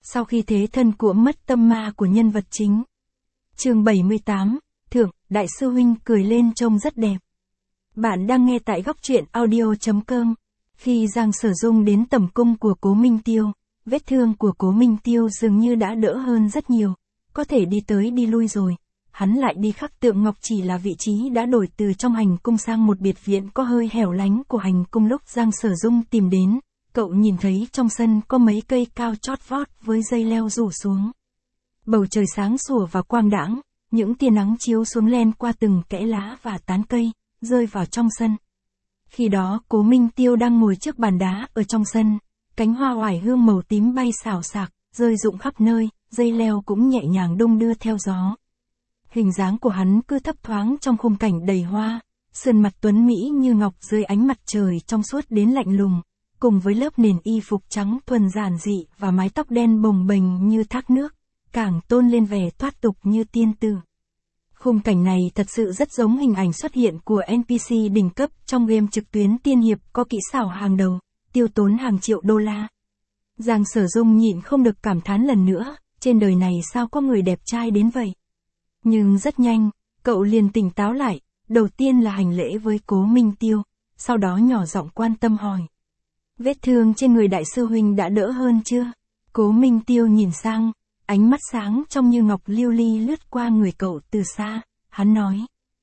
sau khi thế thân của mất tâm ma của nhân vật chính. Chương 78, Thượng, Đại sư huynh cười lên trông rất đẹp. Bạn đang nghe tại góc truyện audio.com. Khi Giang Sở Dung đến tẩm cung của Cố Minh Tiêu, vết thương của Cố Minh Tiêu dường như đã đỡ hơn rất nhiều, có thể đi tới đi lui rồi. Hắn lại đi khắc tượng ngọc, chỉ là vị trí đã đổi từ trong hành cung sang một biệt viện có hơi hẻo lánh của hành cung. Lúc Giang Sở Dung tìm đến, cậu nhìn thấy trong sân có mấy cây cao chót vót với dây leo rủ xuống. Bầu trời sáng sủa và quang đãng, những tia nắng chiếu xuống len qua từng kẽ lá và tán cây, rơi vào trong sân. Khi đó Cố Minh Tiêu đang ngồi trước bàn đá ở trong sân, cánh hoa oải hương màu tím bay xào xạc, rơi rụng khắp nơi, dây leo cũng nhẹ nhàng đung đưa theo gió. Hình dáng của hắn cứ thấp thoáng trong khung cảnh đầy hoa, sườn mặt tuấn mỹ như ngọc dưới ánh mặt trời trong suốt đến lạnh lùng, cùng với lớp nền y phục trắng thuần giản dị và mái tóc đen bồng bềnh như thác nước, càng tôn lên vẻ thoát tục như tiên tử. Khung cảnh này thật sự rất giống hình ảnh xuất hiện của NPC đỉnh cấp trong game trực tuyến tiên hiệp có kỹ xảo hàng đầu, tiêu tốn hàng triệu đô la. Giang Sở Dung nhịn không được cảm thán lần nữa, trên đời này sao có người đẹp trai đến vậy. Nhưng rất nhanh, cậu liền tỉnh táo lại, đầu tiên là hành lễ với Cố Minh Tiêu, sau đó nhỏ giọng quan tâm hỏi. Vết thương trên người đại sư huynh đã đỡ hơn chưa? Cố Minh Tiêu nhìn sang, ánh mắt sáng trong như ngọc lưu ly lướt qua người cậu từ xa, hắn nói.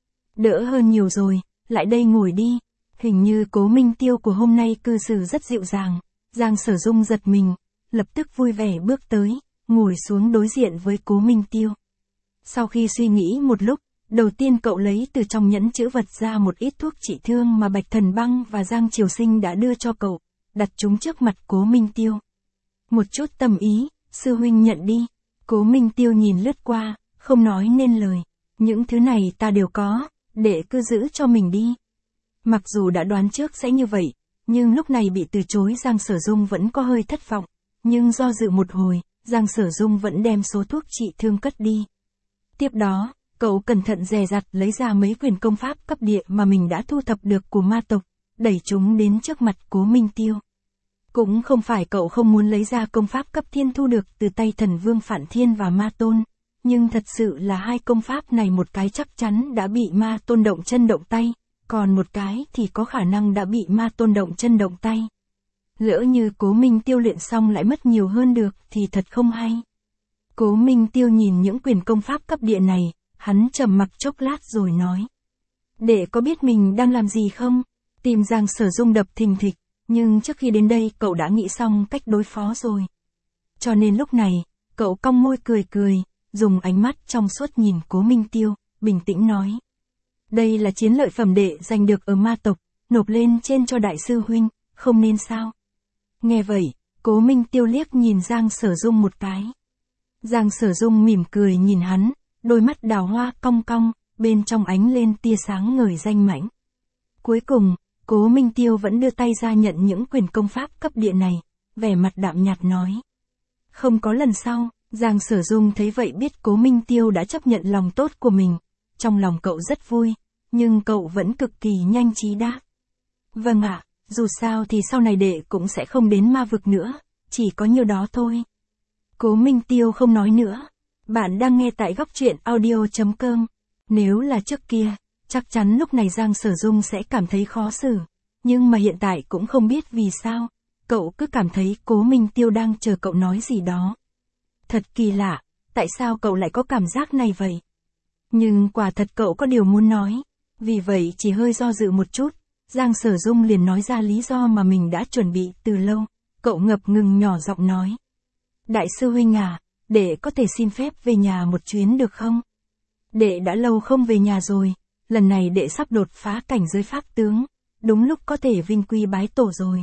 Đỡ hơn nhiều rồi, lại đây ngồi đi. Hình như Cố Minh Tiêu của hôm nay cư xử rất dịu dàng. Giang Sở Dung giật mình, lập tức vui vẻ bước tới, ngồi xuống đối diện với Cố Minh Tiêu. Sau khi suy nghĩ một lúc, đầu tiên cậu lấy từ trong nhẫn chữ vật ra một ít thuốc trị thương mà Bạch Thần Băng và Giang Triều Sinh đã đưa cho cậu, đặt chúng trước mặt Cố Minh Tiêu. Một chút tâm ý, sư huynh nhận đi. Cố Minh Tiêu nhìn lướt qua, không nói nên lời. Những thứ này ta đều có, để cứ giữ cho mình đi. Mặc dù đã đoán trước sẽ như vậy, nhưng lúc này bị từ chối Giang Sở Dung vẫn có hơi thất vọng. Nhưng do dự một hồi, Giang Sở Dung vẫn đem số thuốc trị thương cất đi. Tiếp đó, cậu cẩn thận dè dặt lấy ra mấy quyển công pháp cấp địa mà mình đã thu thập được của ma tộc, đẩy chúng đến trước mặt Cố Minh Tiêu. Cũng không phải cậu không muốn lấy ra công pháp cấp thiên thu được từ tay thần vương Phản Thiên và Ma Tôn, nhưng thật sự là hai công pháp này một cái chắc chắn đã bị Ma Tôn động chân động tay, còn một cái thì có khả năng đã bị Ma Tôn động chân động tay. Lỡ như Cố Minh Tiêu luyện xong lại mất nhiều hơn được thì thật không hay. Cố Minh Tiêu nhìn những quyển công pháp cấp địa này, hắn trầm mặc chốc lát rồi nói. Để có biết mình đang làm gì không? Tim Giang Sở Dung đập thình thịch, nhưng trước khi đến đây cậu đã nghĩ xong cách đối phó rồi. Cho nên lúc này, cậu cong môi cười cười, dùng ánh mắt trong suốt nhìn Cố Minh Tiêu, bình tĩnh nói. Đây là chiến lợi phẩm đệ giành được ở ma tộc, nộp lên trên cho đại sư huynh, không nên sao? Nghe vậy, Cố Minh Tiêu liếc nhìn Giang Sở Dung một cái. Giang Sở Dung mỉm cười nhìn hắn, đôi mắt đào hoa cong cong, bên trong ánh lên tia sáng ngời danh mãnh. Cuối cùng, Cố Minh Tiêu vẫn đưa tay ra nhận những quyền công pháp cấp địa này, vẻ mặt đạm nhạt nói. Không có lần sau. Giang Sở Dung thấy vậy biết Cố Minh Tiêu đã chấp nhận lòng tốt của mình. Trong lòng cậu rất vui, nhưng cậu vẫn cực kỳ nhanh trí đáp. Vâng ạ, dù sao thì sau này đệ cũng sẽ không đến ma vực nữa, chỉ có nhiêu đó thôi. Cố Minh Tiêu không nói nữa. Bạn đang nghe tại góc truyện audio.com. Nếu là trước kia, chắc chắn lúc này Giang Sở Dung sẽ cảm thấy khó xử. Nhưng mà hiện tại cũng không biết vì sao, cậu cứ cảm thấy Cố Minh Tiêu đang chờ cậu nói gì đó. Thật kỳ lạ, tại sao cậu lại có cảm giác này vậy? Nhưng quả thật cậu có điều muốn nói. Vì vậy chỉ hơi do dự một chút, Giang Sở Dung liền nói ra lý do mà mình đã chuẩn bị từ lâu. Cậu ngập ngừng nhỏ giọng nói. Đại sư huynh à, đệ có thể xin phép về nhà một chuyến được không? Đệ đã lâu không về nhà rồi, lần này đệ sắp đột phá cảnh giới pháp tướng, đúng lúc có thể vinh quy bái tổ rồi.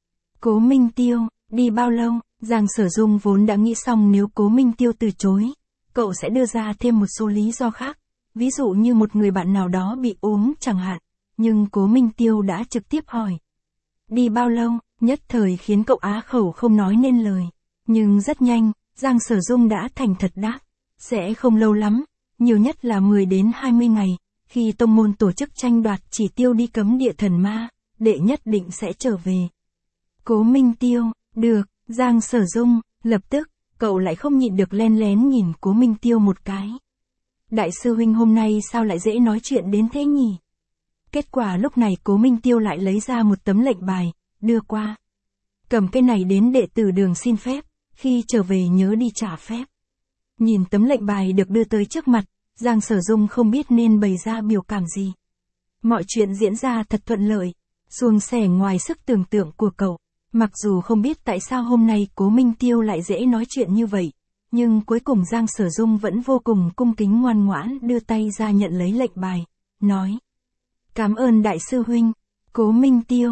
Cố Minh Tiêu, đi bao lâu? Giang Sở Dung vốn đã nghĩ xong nếu Cố Minh Tiêu từ chối, cậu sẽ đưa ra thêm một số lý do khác, ví dụ như một người bạn nào đó bị ốm chẳng hạn, nhưng Cố Minh Tiêu đã trực tiếp hỏi. Đi bao lâu? Nhất thời khiến cậu á khẩu không nói nên lời. Nhưng rất nhanh, Giang Sở Dung đã thành thật đáp. Sẽ không lâu lắm, nhiều nhất là 10 đến 20 ngày, khi tông môn tổ chức tranh đoạt chỉ tiêu đi cấm địa thần ma, đệ nhất định sẽ trở về. Cố Minh Tiêu, được, Giang Sở Dung, lập tức, cậu lại không nhịn được len lén nhìn Cố Minh Tiêu một cái. Đại sư huynh hôm nay sao lại dễ nói chuyện đến thế nhỉ? Kết quả lúc này Cố Minh Tiêu lại lấy ra một tấm lệnh bài, đưa qua. Cầm cái này đến đệ tử đường xin phép, khi trở về nhớ đi trả phép. Nhìn tấm lệnh bài được đưa tới trước mặt, Giang Sở Dung không biết nên bày ra biểu cảm gì. Mọi chuyện diễn ra thật thuận lợi, suôn sẻ ngoài sức tưởng tượng của cậu. Mặc dù không biết tại sao hôm nay Cố Minh Tiêu lại dễ nói chuyện như vậy, nhưng cuối cùng Giang Sở Dung vẫn vô cùng cung kính ngoan ngoãn đưa tay ra nhận lấy lệnh bài, nói. Cảm ơn đại sư huynh. Cố Minh Tiêu,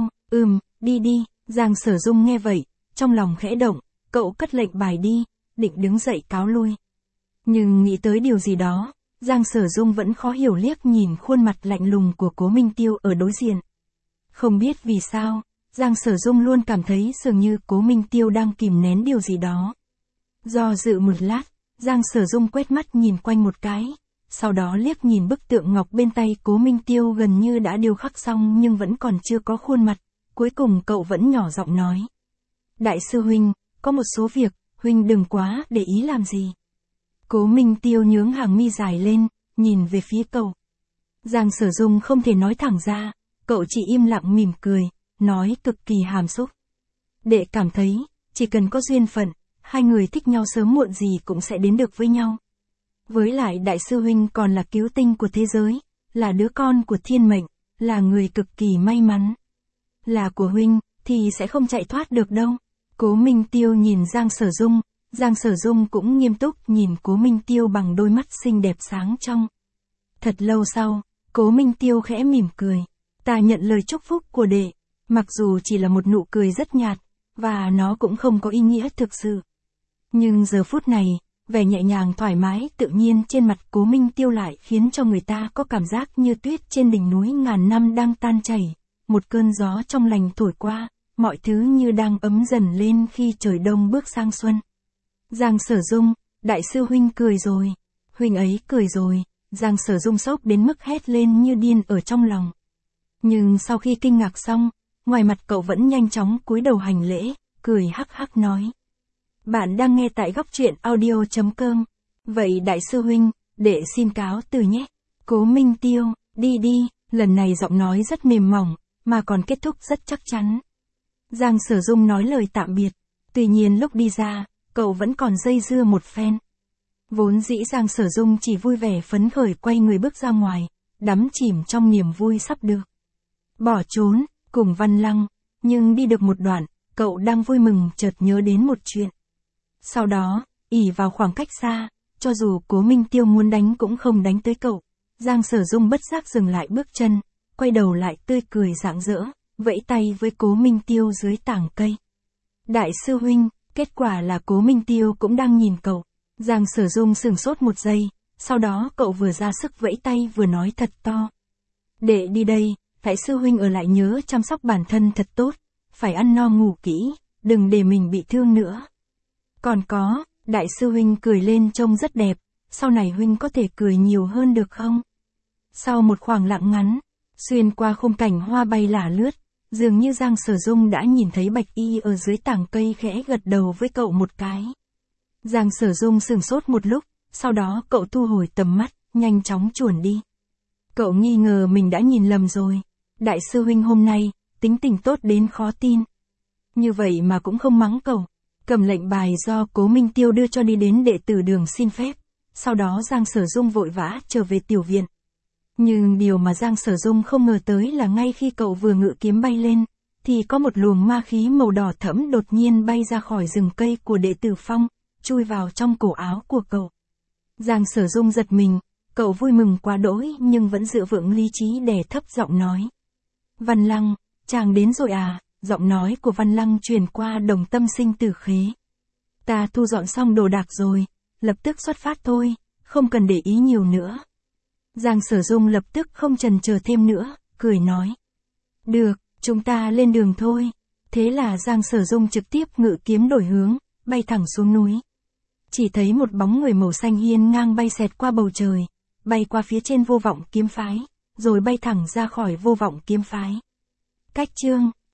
đi đi. Giang Sở Dung nghe vậy, trong lòng khẽ động, cậu cất lệnh bài đi, định đứng dậy cáo lui. Nhưng nghĩ tới điều gì đó, Giang Sở Dung vẫn khó hiểu liếc nhìn khuôn mặt lạnh lùng của Cố Minh Tiêu ở đối diện. Không biết vì sao, Giang Sở Dung luôn cảm thấy dường như Cố Minh Tiêu đang kìm nén điều gì đó. Do dự một lát, Giang Sở Dung quét mắt nhìn quanh một cái, sau đó liếc nhìn bức tượng ngọc bên tay Cố Minh Tiêu gần như đã điêu khắc xong nhưng vẫn còn chưa có khuôn mặt, cuối cùng cậu vẫn nhỏ giọng nói. Đại sư huynh, có một số việc, huynh đừng quá để ý làm gì. Cố Minh Tiêu nhướng hàng mi dài lên, nhìn về phía cậu. Giang Sở Dung không thể nói thẳng ra, cậu chỉ im lặng mỉm cười, nói cực kỳ hàm xúc. Đệ cảm thấy, chỉ cần có duyên phận, hai người thích nhau sớm muộn gì cũng sẽ đến được với nhau. Với lại đại sư huynh còn là cứu tinh của thế giới, là đứa con của thiên mệnh, là người cực kỳ may mắn. Là của huynh, thì sẽ không chạy thoát được đâu. Cố Minh Tiêu nhìn Giang Sở Dung, Giang Sở Dung cũng nghiêm túc nhìn Cố Minh Tiêu bằng đôi mắt xinh đẹp sáng trong. Thật lâu sau, Cố Minh Tiêu khẽ mỉm cười. Ta nhận lời chúc phúc của đệ, mặc dù chỉ là một nụ cười rất nhạt, và nó cũng không có ý nghĩa thực sự. Nhưng giờ phút này, vẻ nhẹ nhàng thoải mái tự nhiên trên mặt Cố Minh Tiêu lại khiến cho người ta có cảm giác như tuyết trên đỉnh núi ngàn năm đang tan chảy. Một cơn gió trong lành thổi qua, mọi thứ như đang ấm dần lên khi trời đông bước sang xuân. Giang Sở Dung, đại sư huynh cười rồi. Huynh ấy cười rồi. Giang Sở Dung sốc đến mức hét lên như điên ở trong lòng. Nhưng sau khi kinh ngạc xong, ngoài mặt cậu vẫn nhanh chóng cúi đầu hành lễ, cười hắc hắc nói. Bạn đang nghe tại góc truyện audio.com. Vậy đại sư huynh, đệ xin cáo từ nhé. Cố Minh Tiêu, đi đi. Lần này giọng nói rất mềm mỏng, mà còn kết thúc rất chắc chắn. Giang Sở Dung nói lời tạm biệt. Tuy nhiên lúc đi ra, cậu vẫn còn dây dưa một phen. Vốn dĩ Giang Sở Dung chỉ vui vẻ phấn khởi quay người bước ra ngoài, đắm chìm trong niềm vui sắp được bỏ trốn, cùng Văn Lăng. Nhưng đi được một đoạn, cậu đang vui mừng chợt nhớ đến một chuyện. Sau đó, ỷ vào khoảng cách xa, cho dù Cố Minh Tiêu muốn đánh cũng không đánh tới cậu. Giang Sở Dung bất giác dừng lại bước chân, quay đầu lại tươi cười rạng rỡ, vẫy tay với Cố Minh Tiêu dưới tảng cây. Đại sư huynh, kết quả là Cố Minh Tiêu cũng đang nhìn cậu. Giang Sở Dung sửng sốt một giây, sau đó cậu vừa ra sức vẫy tay vừa nói thật to. Đệ đi đây, đại sư huynh ở lại nhớ chăm sóc bản thân thật tốt, phải ăn no ngủ kỹ, đừng để mình bị thương nữa. Còn có, đại sư huynh cười lên trông rất đẹp, sau này huynh có thể cười nhiều hơn được không? Sau một khoảng lặng ngắn, xuyên qua khung cảnh hoa bay lả lướt, dường như Giang Sở Dung đã nhìn thấy Bạch Y ở dưới tảng cây khẽ gật đầu với cậu một cái. Giang Sở Dung sửng sốt một lúc, sau đó cậu thu hồi tầm mắt, nhanh chóng chuồn đi. Cậu nghi ngờ mình đã nhìn lầm rồi. Đại sư huynh hôm nay, tính tình tốt đến khó tin. Như vậy mà cũng không mắng cậu. Cầm lệnh bài do Cố Minh Tiêu đưa cho đi đến đệ tử đường xin phép. Sau đó Giang Sở Dung vội vã trở về tiểu viện. Nhưng điều mà Giang Sở Dung không ngờ tới là ngay khi cậu vừa ngự kiếm bay lên, thì có một luồng ma khí màu đỏ thẫm đột nhiên bay ra khỏi rừng cây của đệ tử Phong, chui vào trong cổ áo của cậu. Giang Sở Dung giật mình, cậu vui mừng quá đỗi nhưng vẫn giữ vững lý trí đè thấp giọng nói. Văn Lăng, chàng đến rồi à? Giọng nói của Văn Lăng truyền qua Đồng Tâm Sinh Tử Khế. Ta thu dọn xong đồ đạc rồi, lập tức xuất phát thôi, không cần để ý nhiều nữa. Giang Sở Dung lập tức không chần chờ thêm nữa, cười nói. Được, chúng ta lên đường thôi. Thế là Giang Sở Dung trực tiếp ngự kiếm đổi hướng, bay thẳng xuống núi. Chỉ thấy một bóng người màu xanh hiên ngang bay xẹt qua bầu trời, bay qua phía trên Vô Vọng Kiếm Phái, rồi bay thẳng ra khỏi Vô Vọng Kiếm Phái. Cách chương